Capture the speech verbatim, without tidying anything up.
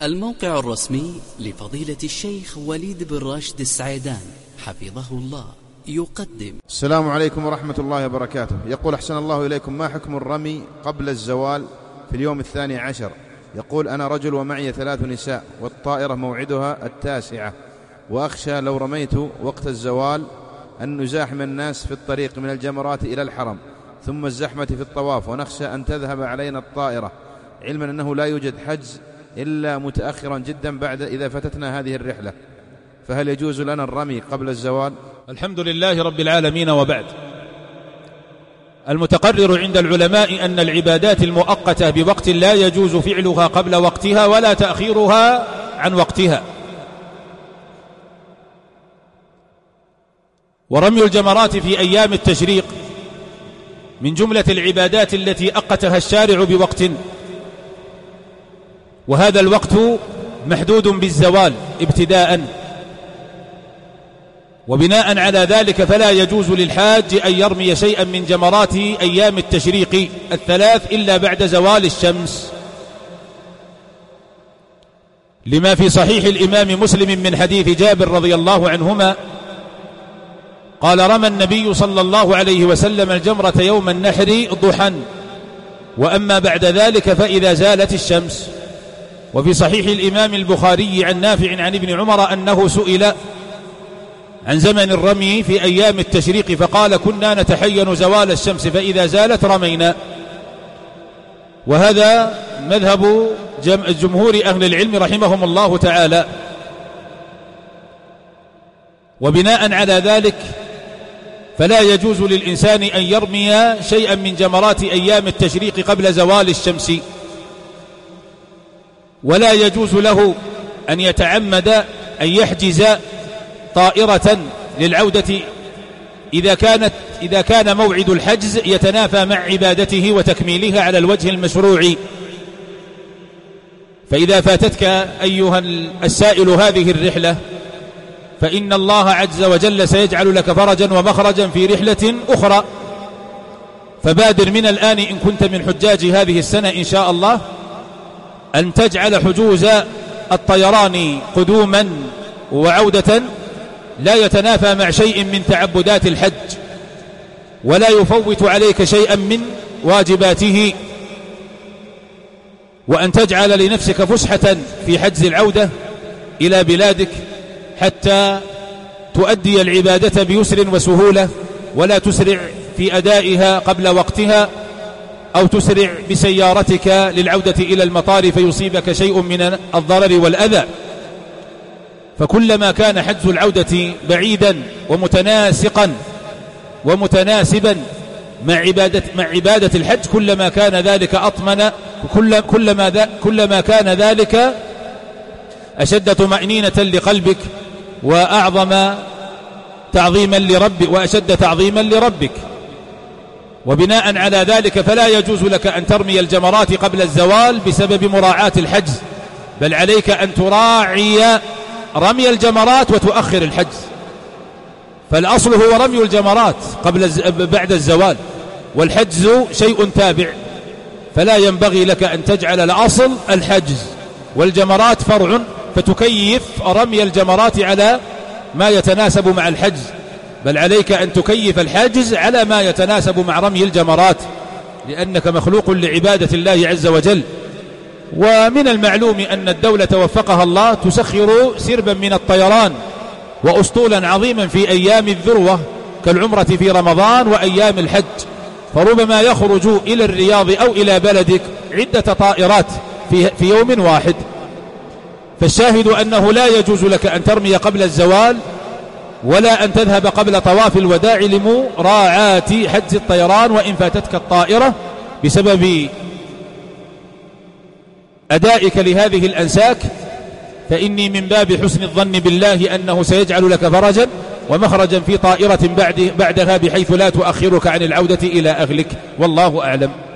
الموقع الرسمي لفضيلة الشيخ وليد بن راشد السعيدان حفظه الله يقدم. السلام عليكم ورحمة الله وبركاته. يقول أحسن الله إليكم، ما حكم الرمي قبل الزوال في اليوم الثاني عشر؟ يقول أنا رجل ومعي ثلاث نساء والطائرة موعدها التاسعة، وأخشى لو رميت وقت الزوال أن نزاحم الناس في الطريق من الجمرات إلى الحرم ثم الزحمة في الطواف، ونخشى أن تذهب علينا الطائرة، علما أنه لا يوجد حجز إلا متأخرا جدا بعد إذا فتتنا هذه الرحلة، فهل يجوز لنا الرمي قبل الزوال؟ الحمد لله رب العالمين، وبعد. المتقرر عند العلماء أن العبادات المؤقتة بوقت لا يجوز فعلها قبل وقتها ولا تأخيرها عن وقتها، ورمي الجمرات في أيام التشريق من جملة العبادات التي أقتها الشارع بوقت، وهذا الوقت محدود بالزوال ابتداء، وبناء على ذلك فلا يجوز للحاج أن يرمي شيئا من جمرات أيام التشريق الثلاث إلا بعد زوال الشمس، لما في صحيح الإمام مسلم من حديث جابر رضي الله عنهما قال رمى النبي صلى الله عليه وسلم الجمرة يوم النحر ضحى، وأما بعد ذلك فإذا زالت الشمس. وفي صحيح الإمام البخاري عن نافع عن ابن عمر أنه سئل عن زمن الرمي في أيام التشريق فقال كنا نتحين زوال الشمس فإذا زالت رمينا، وهذا مذهب جمهور أهل العلم رحمهم الله تعالى. وبناء على ذلك فلا يجوز للإنسان أن يرمي شيئا من جمرات أيام التشريق قبل زوال الشمس، ولا يجوز له أن يتعمد أن يحجز طائرة للعودة إذا كانت إذا كان موعد الحجز يتنافى مع عبادته وتكميلها على الوجه المشروع. فإذا فاتتك أيها السائل هذه الرحلة فإن الله عز وجل سيجعل لك فرجا ومخرجا في رحلة أخرى، فبادر من الآن إن كنت من حجاج هذه السنة إن شاء الله أن تجعل حجوز الطيران قدوما وعودة لا يتنافى مع شيء من تعبدات الحج، ولا يفوت عليك شيئا من واجباته، وأن تجعل لنفسك فسحة في حجز العودة إلى بلادك حتى تؤدي العبادة بيسر وسهولة، ولا تسرع في أدائها قبل وقتها، أو تسرع بسيارتك للعودة إلى المطار فيصيبك شيء من الضرر والأذى. فكلما كان حجز العودة بعيدا ومتناسقا ومتناسبا مع عبادة, مع عبادة الحج كلما كان ذلك أطمن، كل كلما, ذا كلما كان ذلك أشد طمأنينة لقلبك وأعظم تعظيما لربك وأشد تعظيما لربك. وبناء على ذلك فلا يجوز لك أن ترمي الجمرات قبل الزوال بسبب مراعاة الحجز، بل عليك أن تراعي رمي الجمرات وتؤخر الحجز، فالأصل هو رمي الجمرات قبل بعد الزوال، والحجز شيء تابع، فلا ينبغي لك أن تجعل الأصل الحجز والجمرات فرع، فتكيف رمي الجمرات على ما يتناسب مع الحجز، بل عليك أن تكيف الحاجز على ما يتناسب مع رمي الجمرات، لأنك مخلوق لعبادة الله عز وجل. ومن المعلوم أن الدولة وفقها الله تسخر سربا من الطيران وأسطولا عظيما في أيام الذروة كالعمرة في رمضان وأيام الحج، فربما يخرج إلى الرياض أو إلى بلدك عدة طائرات في, في يوم واحد. فالشاهد أنه لا يجوز لك أن ترمي قبل الزوال ولا أن تذهب قبل طواف الوداع لمراعاة حجز الطيران، وإن فاتتك الطائرة بسبب أدائك لهذه الأنساك فإني من باب حسن الظن بالله أنه سيجعل لك فرجا ومخرجا في طائرة بعد بعدها بحيث لا تؤخرك عن العودة إلى أهلك، والله أعلم.